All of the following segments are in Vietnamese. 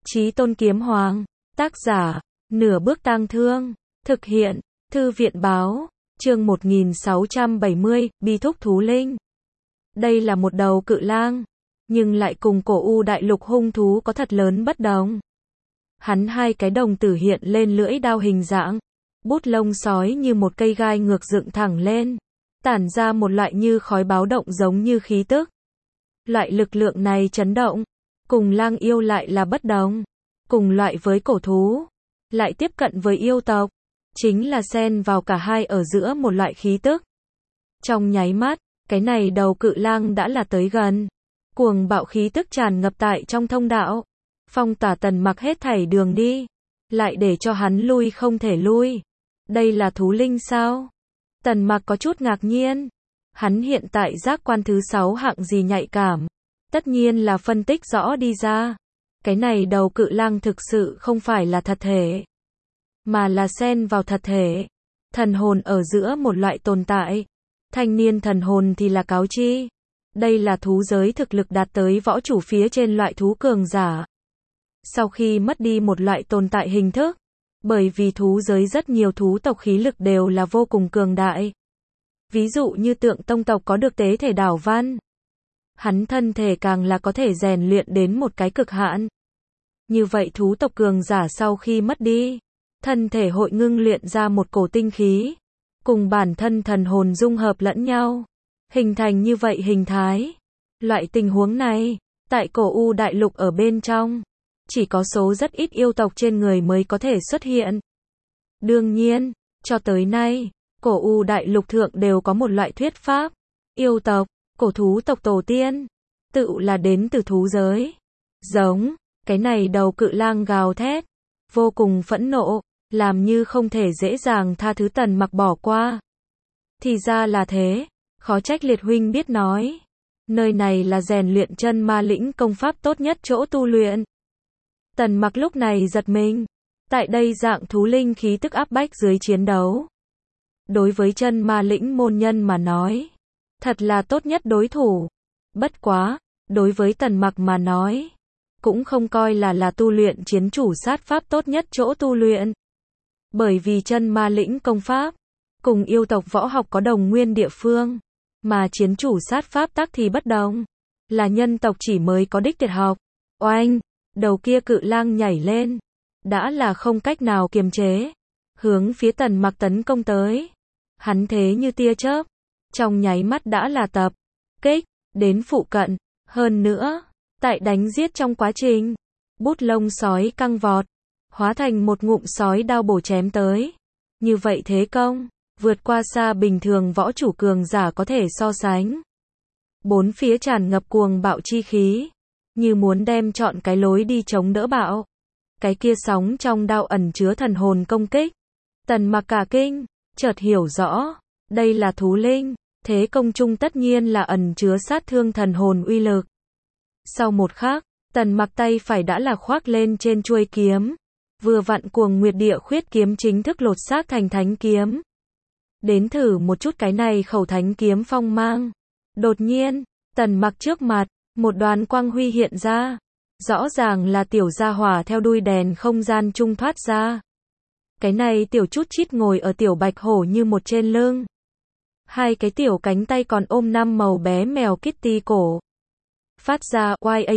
Chí Tôn Kiếm Hoàng. Tác giả, Nửa Bước Tang Thương. Thực hiện, Thư viện báo. Chương 1670, Bi Thúc Thú Linh. Đây là một đầu cự lang, nhưng lại cùng cổ u đại lục hung thú có thật lớn bất đồng. Hắn hai cái đồng tử hiện lên lưỡi đao hình dạng, bút lông sói như một cây gai ngược dựng thẳng lên, tản ra một loại như khói báo động giống như khí tức. Loại lực lượng này chấn động, cùng lang yêu lại là bất đồng, cùng loại với cổ thú, lại tiếp cận với yêu tộc, chính là xen vào cả hai ở giữa một loại khí tức. Trong nháy mắt, cái này đầu cự lang đã là tới gần, cuồng bạo khí tức tràn ngập tại trong thông đạo, phong tỏa Tần Mặc hết thảy đường đi, lại để cho hắn lui không thể lui. Đây là thú linh sao? Tần Mặc có chút ngạc nhiên. Hắn hiện tại giác quan thứ 6 hạng gì nhạy cảm, tất nhiên là phân tích rõ đi ra. Cái này đầu cự lang thực sự không phải là thật thể, mà là xen vào thật thể, thần hồn ở giữa một loại tồn tại. Thanh niên thần hồn thì là cáo chi. Đây là thú giới thực lực đạt tới võ chủ phía trên loại thú cường giả. Sau khi mất đi một loại tồn tại hình thức, bởi vì thú giới rất nhiều thú tộc khí lực đều là vô cùng cường đại. Ví dụ như Tượng Tông tộc có được tế thể đảo văn. Hắn thân thể càng là có thể rèn luyện đến một cái cực hạn. Như vậy thú tộc cường giả sau khi mất đi, thân thể hội ngưng luyện ra một cổ tinh khí, cùng bản thân thần hồn dung hợp lẫn nhau, hình thành như vậy hình thái. Loại tình huống này, tại cổ u đại lục ở bên trong, chỉ có số rất ít yêu tộc trên người mới có thể xuất hiện. Đương nhiên, cho tới nay, cổ u đại lục thượng đều có một loại thuyết pháp, yêu tộc, cổ thú tộc tổ tiên, tự là đến từ thú giới. Giống, cái này đầu cự lang gào thét, vô cùng phẫn nộ, làm như không thể dễ dàng tha thứ Tần Mặc bỏ qua. Thì ra là thế, khó trách Liệt huynh biết nói. Nơi này là rèn luyện chân ma lĩnh công pháp tốt nhất chỗ tu luyện. Tần Mặc lúc này giật mình, tại đây dạng thú linh khí tức áp bách dưới chiến đấu. Đối với chân ma lĩnh môn nhân mà nói, thật là tốt nhất đối thủ. Bất quá, đối với Tần Mặc mà nói, cũng không coi là tu luyện chiến chủ sát pháp tốt nhất chỗ tu luyện. Bởi vì chân ma lĩnh công pháp, cùng yêu tộc võ học có đồng nguyên địa phương, mà chiến chủ sát pháp tắc thì bất đồng, là nhân tộc chỉ mới có đích tuyệt học. Oanh, đầu kia cự lang nhảy lên, đã là không cách nào kiềm chế, hướng phía Tần Mặc tấn công tới. Hắn thế như tia chớp, trong nháy mắt đã là tập kích đến phụ cận, hơn nữa, tại đánh giết trong quá trình, bút lông sói căng vọt, hóa thành một ngụm sói đao bổ chém tới. Như vậy thế công, vượt qua xa bình thường võ chủ cường giả có thể so sánh. Bốn phía tràn ngập cuồng bạo chi khí, như muốn đem chọn cái lối đi chống đỡ bạo. Cái kia sóng trong đao ẩn chứa thần hồn công kích. Tần Mặc cả kinh, chợt hiểu rõ, đây là thú linh, thế công chung tất nhiên là ẩn chứa sát thương thần hồn uy lực. Sau một khắc, Tần Mặc tay phải đã là khoác lên trên chuôi kiếm, vừa vặn Cuồng Nguyệt Địa Khuyết kiếm chính thức lột xác thành thánh kiếm. Đến thử một chút cái này khẩu thánh kiếm phong mang. Đột nhiên, Tần Mặc trước mặt, một đoàn quang huy hiện ra, rõ ràng là tiểu gia hỏa theo đuôi đèn không gian trung thoát ra. Cái này tiểu chút chít ngồi ở tiểu bạch hổ như một trên lưng. Hai cái tiểu cánh tay còn ôm 5 màu bé mèo Kitty cổ. Phát ra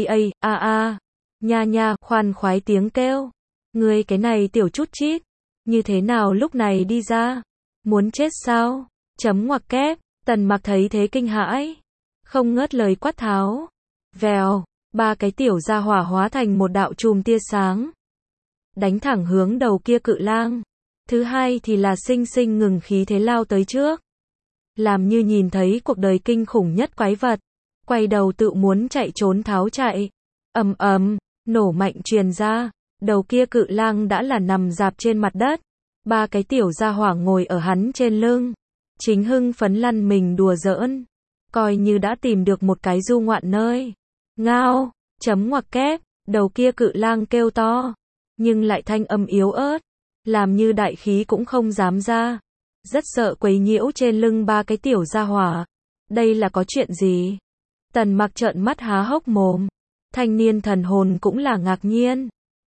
a nha nha khoan khoái tiếng kêu. Người cái này tiểu chút chít, như thế nào lúc này đi ra? Muốn chết sao? Chấm ngoặc kép. Tần Mặc thấy thế kinh hãi, không ngớt lời quát tháo. Vèo, ba cái tiểu gia hỏa hóa thành một đạo chùm tia sáng, đánh thẳng hướng đầu kia cự lang. Thứ hai thì là sinh sinh ngừng khí thế lao tới trước, làm như nhìn thấy cuộc đời kinh khủng nhất quái vật, quay đầu tự muốn chạy trốn tháo chạy. Ầm ầm, nổ mạnh truyền ra, đầu kia cự lang đã là nằm rạp trên mặt đất. Ba cái tiểu gia hỏa ngồi ở hắn trên lưng, chính hưng phấn lăn mình đùa giỡn, coi như đã tìm được một cái du ngoạn nơi. Ngao, chấm ngoặc kép, đầu kia cự lang kêu to, nhưng lại thanh âm yếu ớt, làm như đại khí cũng không dám ra, rất sợ quấy nhiễu trên lưng ba cái tiểu gia hỏa. Đây là có chuyện gì? Tần Mặc trợn mắt há hốc mồm, thanh niên thần hồn cũng là ngạc nhiên.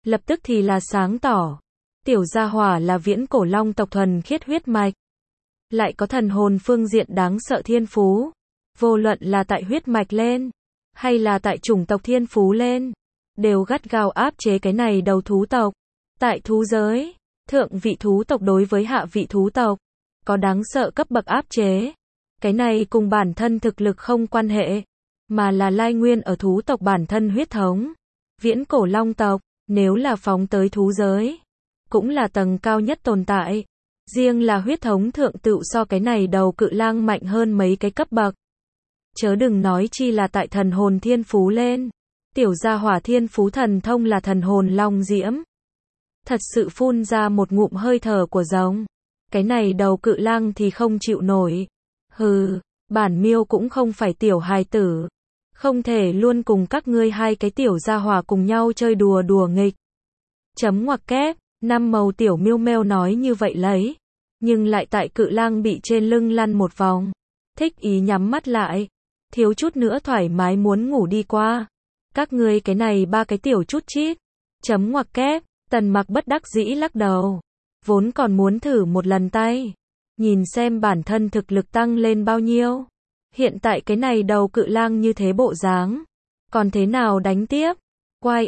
lập tức thì là sáng tỏ. Tiểu gia hỏa là viễn cổ long tộc thuần khiết huyết mạch. Lại có thần hồn phương diện đáng sợ thiên phú. Vô luận là tại huyết mạch lên, hay là tại chủng tộc thiên phú lên, đều gắt gao áp chế cái này đầu thú tộc. Tại thú giới, thượng vị thú tộc đối với hạ vị thú tộc, có đáng sợ cấp bậc áp chế. Cái này cùng bản thân thực lực không quan hệ, mà là lai nguyên ở thú tộc bản thân huyết thống. Viễn cổ long tộc, nếu là phóng tới thú giới, cũng là tầng cao nhất tồn tại. Riêng là huyết thống thượng tựu so cái này đầu cự lang mạnh hơn mấy cái cấp bậc. Chớ đừng nói chi là tại thần hồn thiên phú lên. Tiểu gia hỏa thiên phú thần thông là thần hồn long diễm. Thật sự phun ra một ngụm hơi thở của rồng. Cái này đầu cự lang thì không chịu nổi. Hừ, bản miêu cũng không phải tiểu hài tử. Không thể luôn cùng các ngươi hai cái tiểu gia hỏa cùng nhau chơi đùa đùa nghịch. Chấm ngoặc kép, năm màu tiểu miêu meo nói như vậy lấy. Nhưng lại tại cự lang bị trên lưng lăn một vòng. Thích ý nhắm mắt lại. Thiếu chút nữa thoải mái muốn ngủ đi qua. Các ngươi cái này ba cái tiểu chút chít. Chấm ngoặc kép, Tần Mặc bất đắc dĩ lắc đầu. Vốn còn muốn thử một lần tay. Nhìn xem bản thân thực lực tăng lên bao nhiêu. Hiện tại cái này đầu cự lang như thế bộ dáng. Còn thế nào đánh tiếp? Quai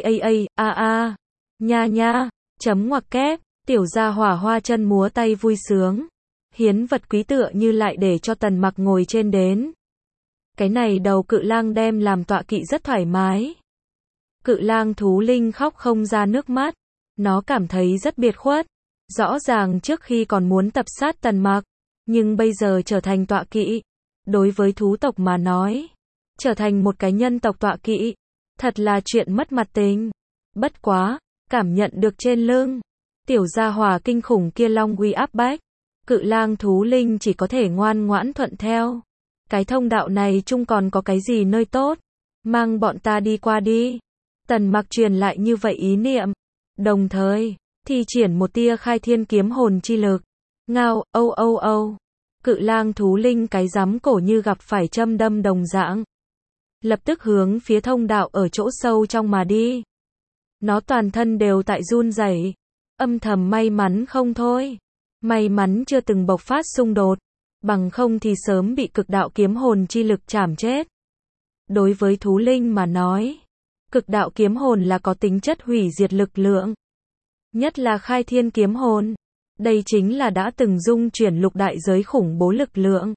nha nha. Chấm ngoặc kép, tiểu gia hỏa hoa chân múa tay vui sướng. Hiến vật quý tựa như lại để cho Tần Mặc ngồi trên đến. Cái này đầu cự lang đem làm tọa kỵ rất thoải mái. Cự lang thú linh khóc không ra nước mắt. Nó cảm thấy rất biệt khuất. Rõ ràng trước khi còn muốn tập sát Tần Mặc, nhưng bây giờ trở thành tọa kỵ. Đối với thú tộc mà nói, trở thành một cái nhân tộc tọa kỵ, thật là chuyện mất mặt tình. Bất quá, cảm nhận được trên lưng tiểu gia hỏa kinh khủng kia long uy áp bách, cự lang thú linh chỉ có thể ngoan ngoãn thuận theo. Cái thông đạo này chung còn có cái gì nơi tốt, mang bọn ta đi qua đi. Tần Mặc truyền lại như vậy ý niệm, đồng thời thi triển một tia khai thiên kiếm hồn chi lực. Ngao, âu. Cự lang thú linh cái rắm cổ như gặp phải châm đâm đồng dạng. Lập tức hướng phía thông đạo ở chỗ sâu trong mà đi. Nó toàn thân đều tại run rẩy, âm thầm may mắn không thôi. May mắn chưa từng bộc phát xung đột, bằng không thì sớm bị cực đạo kiếm hồn chi lực chảm chết. Đối với thú linh mà nói, cực đạo kiếm hồn là có tính chất hủy diệt lực lượng. Nhất là khai thiên kiếm hồn. Đây chính là đã từng dung chuyển lục đại giới khủng bố lực lượng.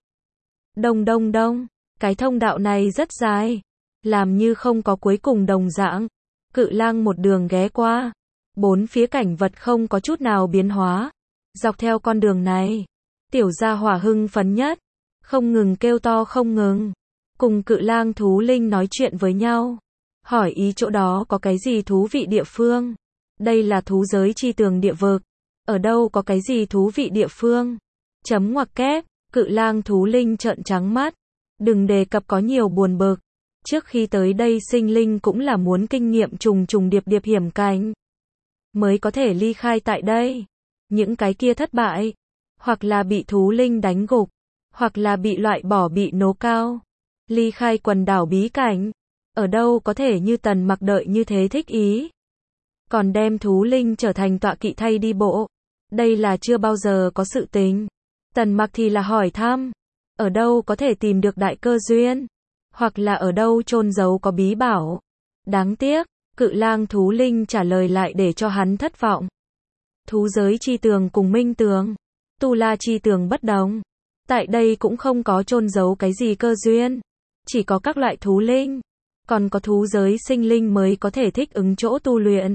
Đông, cái thông đạo này rất dài, làm như không có cuối cùng đồng dạng. Cự lang một đường ghé qua, bốn phía cảnh vật không có chút nào biến hóa. Dọc theo con đường này, tiểu gia hỏa hưng phấn nhất, không ngừng kêu to không ngừng, cùng cự lang thú linh nói chuyện với nhau, hỏi ý chỗ đó có cái gì thú vị địa phương. Đây là thú giới chi tường địa vực, ở đâu có cái gì thú vị địa phương. Chấm ngoặc kép, cự lang thú linh trợn trắng mắt, đừng đề cập có nhiều buồn bực. Trước khi tới đây sinh linh cũng là muốn kinh nghiệm trùng điệp hiểm cảnh, mới có thể ly khai tại đây. Những cái kia thất bại, hoặc là bị thú linh đánh gục, hoặc là bị loại bỏ bị nố cao. Ly khai quần đảo bí cảnh, ở đâu có thể như Tần Mặc đợi như thế thích ý. Còn đem thú linh trở thành tọa kỵ thay đi bộ, đây là chưa bao giờ có sự tình. Tần Mặc thì là hỏi thăm, ở đâu có thể tìm được đại cơ duyên, hoặc là ở đâu chôn giấu có bí bảo. Đáng tiếc, cự lang thú linh trả lời lại để cho hắn thất vọng. Thú giới chi tường cùng minh tường, tu la chi tường bất đồng. Tại đây cũng không có chôn giấu cái gì cơ duyên, chỉ có các loại thú linh, còn có thú giới sinh linh mới có thể thích ứng chỗ tu luyện.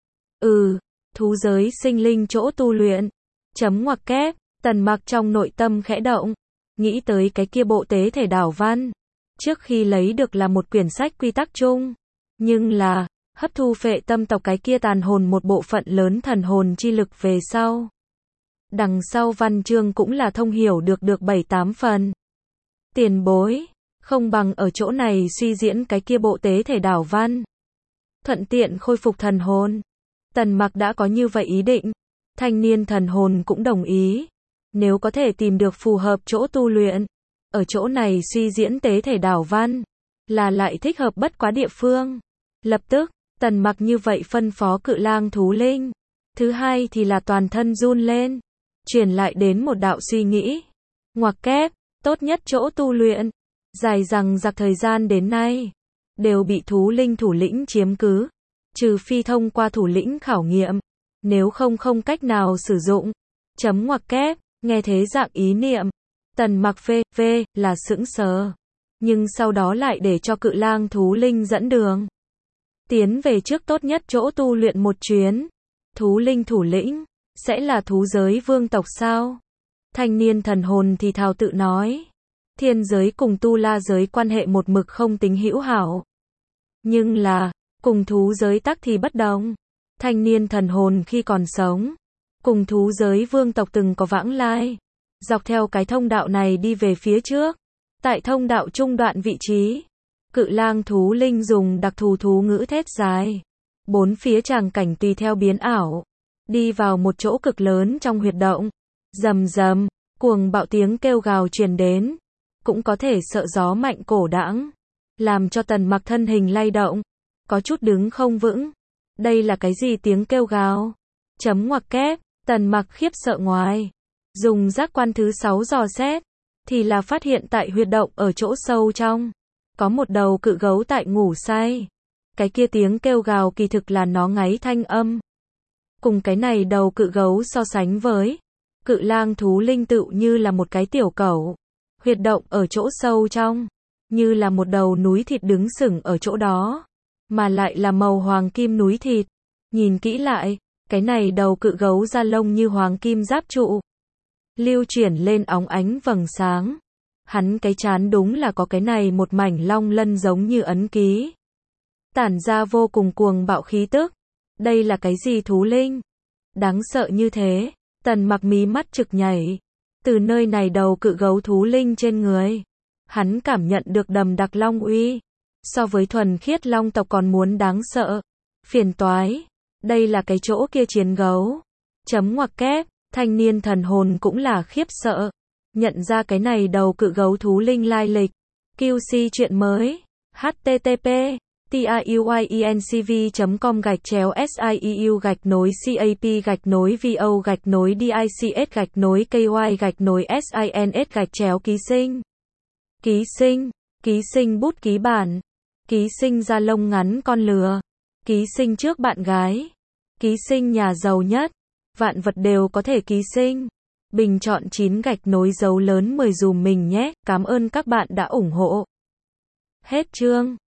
Thú giới sinh linh chỗ tu luyện. Chấm ngoặc kép, Tần Mặc trong nội tâm khẽ động, nghĩ tới cái kia bộ tế thể đảo văn. Trước khi lấy được là một quyển sách quy tắc chung, nhưng là hấp thu phệ tâm tộc cái kia tàn hồn một bộ phận lớn thần hồn chi lực về sau. Đằng sau văn chương cũng là thông hiểu được 7-8 phần. Tiền bối, không bằng ở chỗ này suy diễn cái kia bộ tế thể đảo văn, thuận tiện khôi phục thần hồn. Tần Mặc đã có như vậy ý định, thanh niên thần hồn cũng đồng ý. Nếu có thể tìm được phù hợp chỗ tu luyện, ở chỗ này suy diễn tế thể đảo văn, là lại thích hợp bất quá địa phương. Lập tức, Tần Mặc như vậy phân phó Cự Lang thú linh. Thứ hai thì là toàn thân run lên, truyền lại đến một đạo suy nghĩ. Ngoặc kép, tốt nhất chỗ tu luyện, dài dằng dặc thời gian đến nay, đều bị thú linh thủ lĩnh chiếm cứ. Trừ phi thông qua thủ lĩnh khảo nghiệm, nếu không không cách nào sử dụng. Chấm ngoặc kép, nghe thế dạng ý niệm. Tần Mặc v là sững sờ. Nhưng sau đó lại để cho Cự Lang thú linh dẫn đường. Tiến về trước tốt nhất chỗ tu luyện một chuyến. Thú linh thủ lĩnh, sẽ là thú giới vương tộc sao? Thanh niên thần hồn thì thào tự nói. Thiên giới cùng tu la giới quan hệ một mực không tính hữu hảo. Nhưng là, cùng thú giới tắc thì bất đồng. Thanh niên thần hồn khi còn sống, cùng thú giới vương tộc từng có vãng lai. Dọc theo cái thông đạo này đi về phía trước. Tại thông đạo trung đoạn vị trí, Cự Lang thú linh dùng đặc thù thú ngữ thét dài. Bốn phía tràng cảnh tùy theo biến ảo. Đi vào một chỗ cực lớn trong huyệt động. Rầm rầm, cuồng bạo tiếng kêu gào truyền đến. Cũng có thể sợ gió mạnh cổ đãng, làm cho Tần Mặc thân hình lay động, có chút đứng không vững. Đây là cái gì tiếng kêu gào? Chấm ngoặc kép, Tần Mặc khiếp sợ ngoài. Dùng giác quan thứ 6 dò xét, thì là phát hiện tại huyệt động ở chỗ sâu trong, có một đầu cự gấu tại ngủ say. Cái kia tiếng kêu gào kỳ thực là nó ngáy thanh âm. Cùng cái này đầu cự gấu so sánh với, Cự Lang thú linh tựu như là một cái tiểu cẩu. Huyệt động ở chỗ sâu trong, như là một đầu núi thịt đứng sừng ở chỗ đó, mà lại là màu hoàng kim núi thịt. Nhìn kỹ lại, cái này đầu cự gấu da lông như hoàng kim giáp trụ, lưu chuyển lên óng ánh vầng sáng. Hắn cái trán đúng là có cái này một mảnh long lân giống như ấn ký, tản ra vô cùng cuồng bạo khí tức. Đây là cái gì thú linh? Đáng sợ như thế. Tần Mặc mí mắt trực nhảy. Từ nơi này đầu cự gấu thú linh trên người, hắn cảm nhận được đầm đặc long uy. So với thuần khiết long tộc còn muốn đáng sợ. Phiền toái. Đây là cái chỗ kia chiến gấu. Chấm ngoặc kép, thanh niên thần hồn cũng là khiếp sợ. Nhận ra cái này đầu cự gấu thú linh lai lịch. QC chuyện mới. http tiuyinc.com/scieu-vo-dics-kys-sins. Ký sinh bút ký bản. Ký sinh da lông ngắn con lừa. Ký sinh trước bạn gái. Ký sinh nhà giàu nhất. Vạn vật đều có thể ký sinh. Bình chọn 9 dấu lớn 10 dùm mình nhé. Cảm ơn các bạn đã ủng hộ. Hết chương.